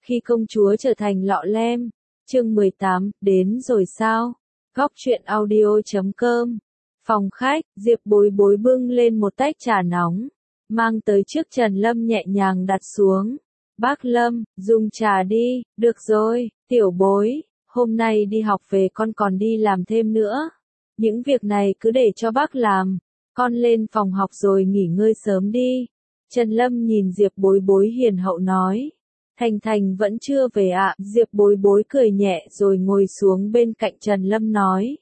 Khi công chúa trở thành lọ lem. Chương 18, đến rồi sao? Góc truyện audio.com. Phòng khách, Diệp Bối Bối bưng lên một tách trà nóng, mang tới trước Trần Lâm nhẹ nhàng đặt xuống. Bác Lâm, dùng trà đi. Được rồi, tiểu bối, hôm nay đi học về con còn đi làm thêm nữa. Những việc này cứ để cho bác làm, con lên phòng học rồi nghỉ ngơi sớm đi. Trần Lâm nhìn Diệp Bối Bối hiền hậu nói. Thành Thành vẫn chưa về ạ. Diệp Bối Bối cười nhẹ rồi ngồi xuống bên cạnh Trần Lâm nói.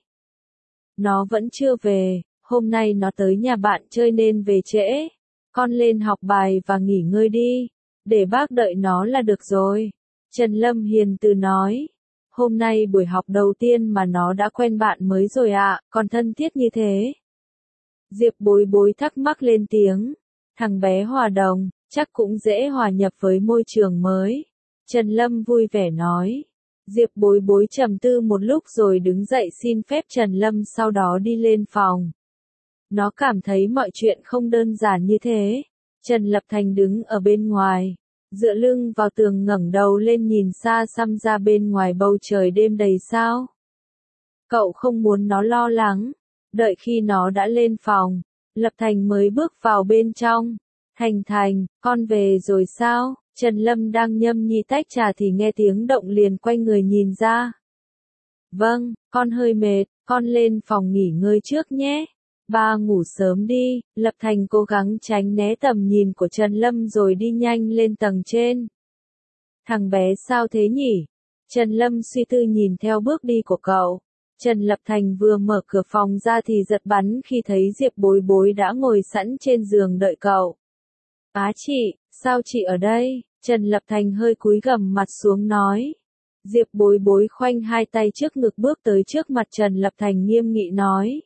Nó vẫn chưa về, hôm nay nó tới nhà bạn chơi nên về trễ. Con lên học bài và nghỉ ngơi đi, để bác đợi nó là được rồi. Trần Lâm hiền từ nói. Hôm nay buổi học đầu tiên mà nó đã quen bạn mới rồi ạ, còn thân thiết như thế. Diệp Bối Bối thắc mắc lên tiếng. Thằng bé hòa đồng, chắc cũng dễ hòa nhập với môi trường mới. Trần Lâm vui vẻ nói. Diệp Bối Bối trầm tư một lúc rồi đứng dậy xin phép Trần Lâm, sau đó đi lên phòng. Nó cảm thấy mọi chuyện không đơn giản như thế. Trần Lập Thành đứng ở bên ngoài, dựa lưng vào tường ngẩng đầu lên nhìn xa xăm ra bên ngoài bầu trời đêm đầy sao. Cậu không muốn nó lo lắng. Đợi khi nó đã lên phòng, Lập Thành mới bước vào bên trong. Thành Thành, con về rồi sao? Trần Lâm đang nhâm nhi tách trà thì nghe tiếng động liền quay người nhìn ra. Vâng, con hơi mệt, con lên phòng nghỉ ngơi trước nhé. Ba ngủ sớm đi. Lập Thành cố gắng tránh né tầm nhìn của Trần Lâm rồi đi nhanh lên tầng trên. Thằng bé sao thế nhỉ? Trần Lâm suy tư nhìn theo bước đi của cậu. Trần Lập Thành vừa mở cửa phòng ra thì giật bắn khi thấy Diệp Bối Bối đã ngồi sẵn trên giường đợi cậu. Á chị, sao chị ở đây? Trần Lập Thành hơi cúi gằm mặt xuống nói. Diệp Bối Bối khoanh hai tay trước ngực bước tới trước mặt Trần Lập Thành nghiêm nghị nói.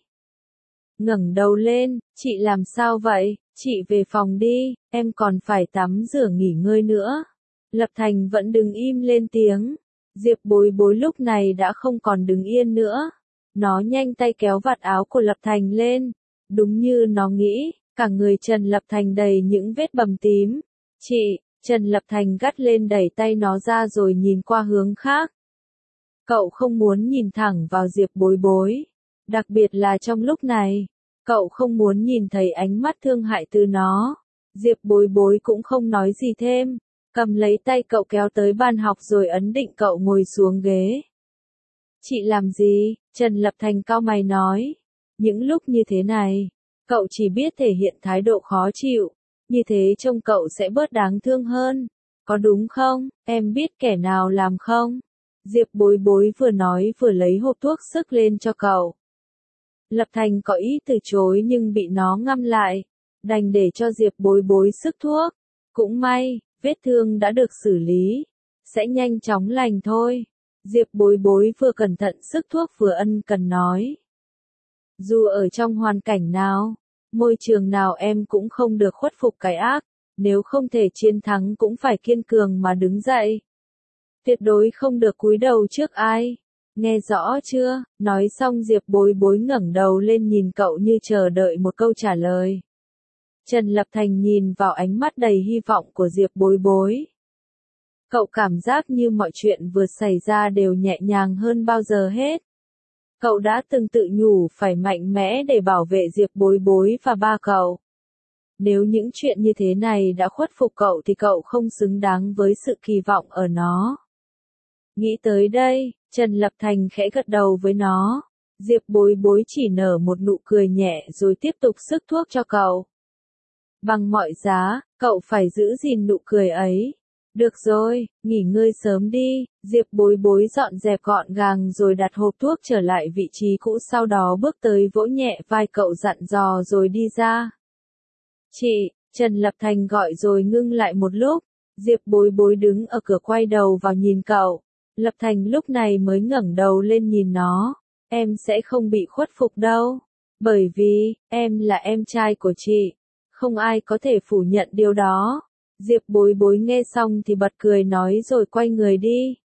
Ngẩng đầu lên, chị làm sao vậy? Chị về phòng đi, em còn phải tắm rửa nghỉ ngơi nữa. Lập Thành vẫn đứng im lên tiếng. Diệp Bối Bối lúc này đã không còn đứng yên nữa. Nó nhanh tay kéo vạt áo của Lập Thành lên. Đúng như nó nghĩ, cả người Trần Lập Thành đầy những vết bầm tím. Chị, Trần Lập Thành gắt lên đẩy tay nó ra rồi nhìn qua hướng khác. Cậu không muốn nhìn thẳng vào Diệp Bối Bối. Đặc biệt là trong lúc này, cậu không muốn nhìn thấy ánh mắt thương hại từ nó. Diệp Bối Bối cũng không nói gì thêm. Cầm lấy tay cậu kéo tới bàn học rồi ấn định cậu ngồi xuống ghế. Chị làm gì? Trần Lập Thành cau mày nói. Những lúc như thế này, cậu chỉ biết thể hiện thái độ khó chịu. Như thế trông cậu sẽ bớt đáng thương hơn. Có đúng không? Em biết kẻ nào làm không? Diệp Bối Bối vừa nói vừa lấy hộp thuốc sức lên cho cậu. Lập Thành có ý từ chối nhưng bị nó ngăn lại. Đành để cho Diệp Bối Bối sức thuốc. Cũng may, vết thương đã được xử lý. Sẽ nhanh chóng lành thôi. Diệp Bối Bối vừa cẩn thận sức thuốc vừa ân cần nói. Dù ở trong hoàn cảnh nào, môi trường nào em cũng không được khuất phục cái ác. Nếu không thể chiến thắng cũng phải kiên cường mà đứng dậy. Tuyệt đối không được cúi đầu trước ai. Nghe rõ chưa? Nói xong Diệp Bối Bối ngẩng đầu lên nhìn cậu như chờ đợi một câu trả lời. Trần Lập Thành nhìn vào ánh mắt đầy hy vọng của Diệp Bối Bối. Cậu cảm giác như mọi chuyện vừa xảy ra đều nhẹ nhàng hơn bao giờ hết. Cậu đã từng tự nhủ phải mạnh mẽ để bảo vệ Diệp Bối Bối và ba cậu. Nếu những chuyện như thế này đã khuất phục cậu thì cậu không xứng đáng với sự kỳ vọng ở nó. Nghĩ tới đây, Trần Lập Thành khẽ gật đầu với nó. Diệp Bối Bối chỉ nở một nụ cười nhẹ rồi tiếp tục sức thuốc cho cậu. Bằng mọi giá, cậu phải giữ gìn nụ cười ấy. Được rồi, nghỉ ngơi sớm đi. Diệp Bối Bối dọn dẹp gọn gàng rồi đặt hộp thuốc trở lại vị trí cũ, sau đó bước tới vỗ nhẹ vai cậu dặn dò rồi đi ra. Chị, Trần Lập Thành gọi rồi ngưng lại một lúc. Diệp Bối Bối đứng ở cửa quay đầu vào nhìn cậu. Lập Thành lúc này mới ngẩng đầu lên nhìn nó. Em sẽ không bị khuất phục đâu. Bởi vì, em là em trai của chị. Không ai có thể phủ nhận điều đó. Diệp Bối Bối nghe xong thì bật cười nói rồi quay người đi.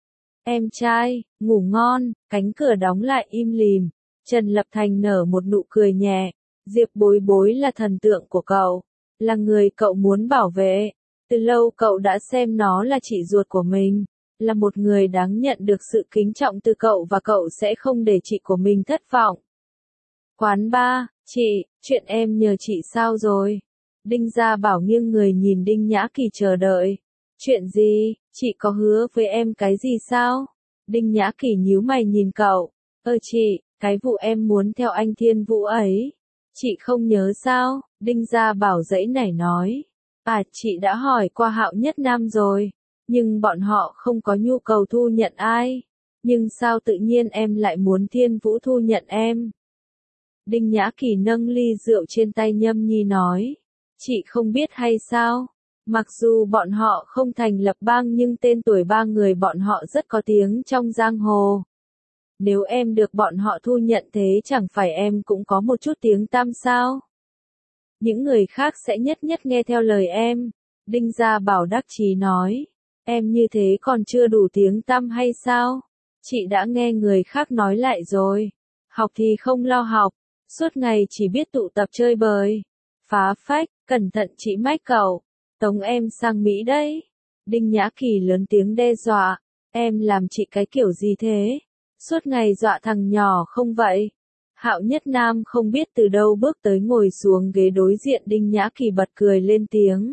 Em trai, ngủ ngon. Cánh cửa đóng lại im lìm. Trần Lập Thành nở một nụ cười nhẹ. Diệp Bối Bối là thần tượng của cậu. Là người cậu muốn bảo vệ. Từ lâu cậu đã xem nó là chị ruột của mình, là một người đáng nhận được sự kính trọng từ cậu và cậu sẽ không để chị của mình thất vọng. Quán ba, chị, chuyện em nhờ chị sao rồi? Đinh Gia Bảo nghiêng người nhìn Đinh Nhã Kỳ chờ đợi. Chuyện gì, chị có hứa với em cái gì sao? Đinh Nhã Kỳ nhíu mày nhìn cậu. Chị, cái vụ em muốn theo anh Thiên Vũ ấy. Chị không nhớ sao? Đinh Gia Bảo giãy nảy nói. Chị đã hỏi qua Hạo Nhất Nam rồi, nhưng bọn họ không có nhu cầu thu nhận ai. Nhưng sao tự nhiên em lại muốn Thiên Vũ thu nhận em? Đinh Nhã Kỳ nâng ly rượu trên tay nhâm nhi nói. Chị không biết hay sao? Mặc dù bọn họ không thành lập bang nhưng tên tuổi ba người bọn họ rất có tiếng trong giang hồ. Nếu em được bọn họ thu nhận thế chẳng phải em cũng có một chút tiếng tăm sao? Những người khác sẽ nhất nhất nghe theo lời em. Đinh Gia Bảo đắc chí nói. Em như thế còn chưa đủ tiếng tăm hay sao? Chị đã nghe người khác nói lại rồi. Học thì không lo học, suốt ngày chỉ biết tụ tập chơi bời. Phá phách, cẩn thận chị mách cậu. Tống em sang Mỹ đấy. Đinh Nhã Kỳ lớn tiếng đe dọa. Em làm chị cái kiểu gì thế? Suốt ngày dọa thằng nhỏ không vậy? Hạo Nhất Nam không biết từ đâu bước tới ngồi xuống ghế đối diện Đinh Nhã Kỳ bật cười lên tiếng.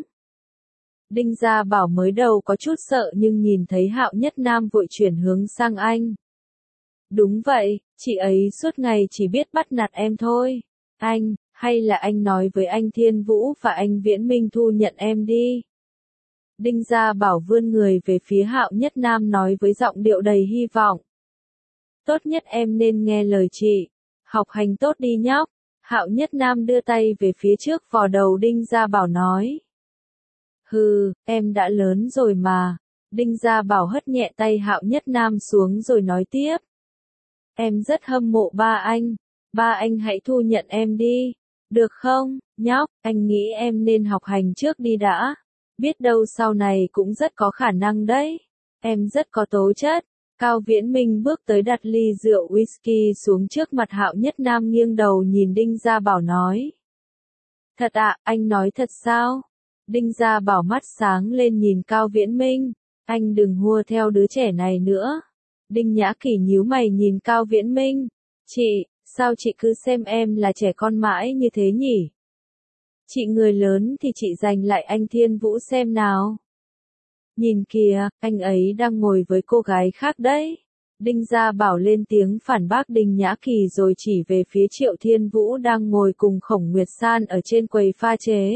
Đinh Gia Bảo mới đầu có chút sợ nhưng nhìn thấy Hạo Nhất Nam vội chuyển hướng sang anh. Đúng vậy, chị ấy suốt ngày chỉ biết bắt nạt em thôi. Anh, hay là anh nói với anh Thiên Vũ và anh Viễn Minh thu nhận em đi. Đinh Gia Bảo vươn người về phía Hạo Nhất Nam nói với giọng điệu đầy hy vọng. Tốt nhất em nên nghe lời chị. Học hành tốt đi nhóc. Hạo Nhất Nam đưa tay về phía trước vò đầu Đinh Gia Bảo nói. Hừ, em đã lớn rồi mà. Đinh Gia Bảo hất nhẹ tay Hạo Nhất Nam xuống rồi nói tiếp. Em rất hâm mộ ba anh hãy thu nhận em đi. Được không, nhóc, anh nghĩ em nên học hành trước đi đã. Biết đâu sau này cũng rất có khả năng đấy. Em rất có tố chất. Cao Viễn Minh bước tới đặt ly rượu whisky xuống trước mặt Hạo Nhất Nam nghiêng đầu nhìn Đinh Gia Bảo nói. Thật ạ, anh nói thật sao? Đinh Gia Bảo mắt sáng lên nhìn Cao Viễn Minh. Anh đừng hùa theo đứa trẻ này nữa. Đinh Nhã Kỳ nhíu mày nhìn Cao Viễn Minh. Chị, sao chị cứ xem em là trẻ con mãi như thế nhỉ? Chị người lớn thì chị giành lại anh Thiên Vũ xem nào. Nhìn kìa, anh ấy đang ngồi với cô gái khác đấy. Đinh Gia Bảo lên tiếng phản bác Đinh Nhã Kỳ rồi chỉ về phía Triệu Thiên Vũ đang ngồi cùng Khổng Nguyệt San ở trên quầy pha chế.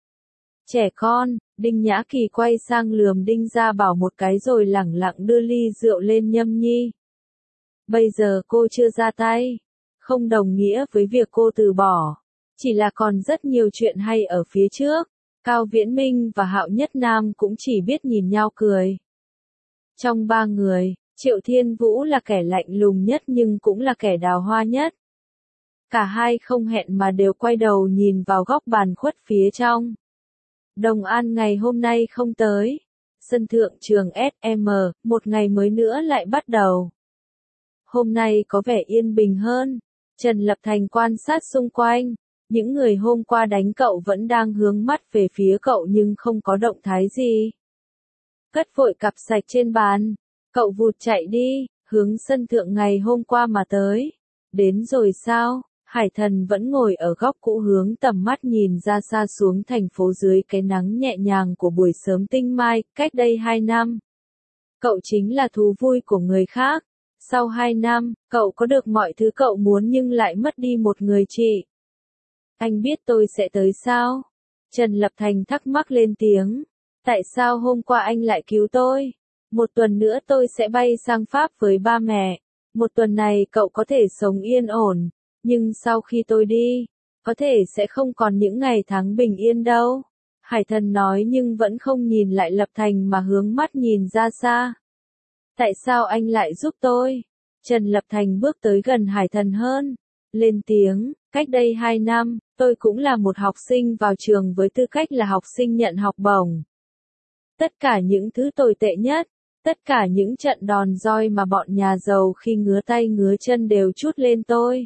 Trẻ con, Đinh Nhã Kỳ quay sang lườm Đinh Gia Bảo một cái rồi lẳng lặng đưa ly rượu lên nhâm nhi. Bây giờ cô chưa ra tay, không đồng nghĩa với việc cô từ bỏ, chỉ là còn rất nhiều chuyện hay ở phía trước. Cao Viễn Minh và Hạo Nhất Nam cũng chỉ biết nhìn nhau cười. Trong ba người, Triệu Thiên Vũ là kẻ lạnh lùng nhất nhưng cũng là kẻ đào hoa nhất. Cả hai không hẹn mà đều quay đầu nhìn vào góc bàn khuất phía trong. Đồng An ngày hôm nay không tới. Sân thượng trường SM, một ngày mới nữa lại bắt đầu. Hôm nay có vẻ yên bình hơn. Trần Lập Thành quan sát xung quanh. Những người hôm qua đánh cậu vẫn đang hướng mắt về phía cậu nhưng không có động thái gì. Cất vội cặp sạch trên bàn. Cậu vụt chạy đi, hướng sân thượng ngày hôm qua mà tới. Đến rồi sao? Hải Thần vẫn ngồi ở góc cũ hướng tầm mắt nhìn ra xa xuống thành phố dưới cái nắng nhẹ nhàng của buổi sớm tinh mai, cách đây 2 năm. Cậu chính là thú vui của người khác. Sau 2 năm, cậu có được mọi thứ cậu muốn nhưng lại mất đi một người chị. Anh biết tôi sẽ tới sao? Trần Lập Thành thắc mắc lên tiếng. Tại sao hôm qua anh lại cứu tôi? Một tuần nữa tôi sẽ bay sang Pháp với ba mẹ. Một tuần này cậu có thể sống yên ổn. Nhưng sau khi tôi đi, có thể sẽ không còn những ngày tháng bình yên đâu. Hải Thần nói nhưng vẫn không nhìn lại Lập Thành mà hướng mắt nhìn ra xa. Tại sao anh lại giúp tôi? Trần Lập Thành bước tới gần Hải Thần hơn. Lên tiếng, cách đây 2 năm, tôi cũng là một học sinh vào trường với tư cách là học sinh nhận học bổng. Tất cả những thứ tồi tệ nhất, tất cả những trận đòn roi mà bọn nhà giàu khi ngứa tay ngứa chân đều trút lên tôi.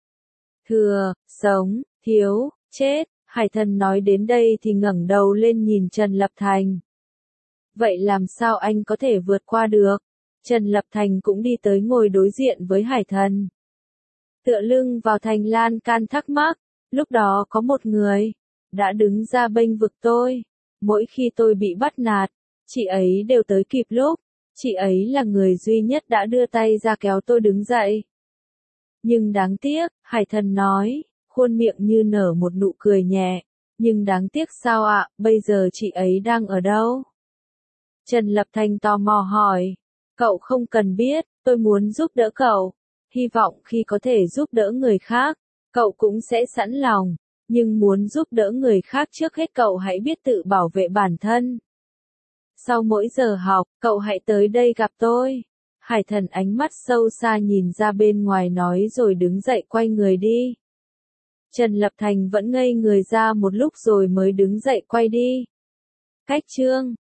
Thừa, sống, thiếu, chết, Hải Thần nói đến đây thì ngẩng đầu lên nhìn Trần Lập Thành. Vậy làm sao anh có thể vượt qua được? Trần Lập Thành cũng đi tới ngồi đối diện với Hải Thần. Tựa lưng vào thành lan can thắc mắc, lúc đó có một người đã đứng ra bênh vực tôi. Mỗi khi tôi bị bắt nạt, chị ấy đều tới kịp lúc. Chị ấy là người duy nhất đã đưa tay ra kéo tôi đứng dậy. Nhưng đáng tiếc, Hải Thần nói, khuôn miệng như nở một nụ cười nhẹ. Nhưng đáng tiếc sao ạ, bây giờ chị ấy đang ở đâu? Trần Lập Thành tò mò hỏi. Cậu không cần biết, tôi muốn giúp đỡ cậu. Hy vọng khi có thể giúp đỡ người khác, cậu cũng sẽ sẵn lòng. Nhưng muốn giúp đỡ người khác trước hết cậu hãy biết tự bảo vệ bản thân. Sau mỗi giờ học, cậu hãy tới đây gặp tôi. Hải Thần ánh mắt sâu xa nhìn ra bên ngoài nói rồi đứng dậy quay người đi. Trần Lập Thành vẫn ngây người ra một lúc rồi mới đứng dậy quay đi. Cách chương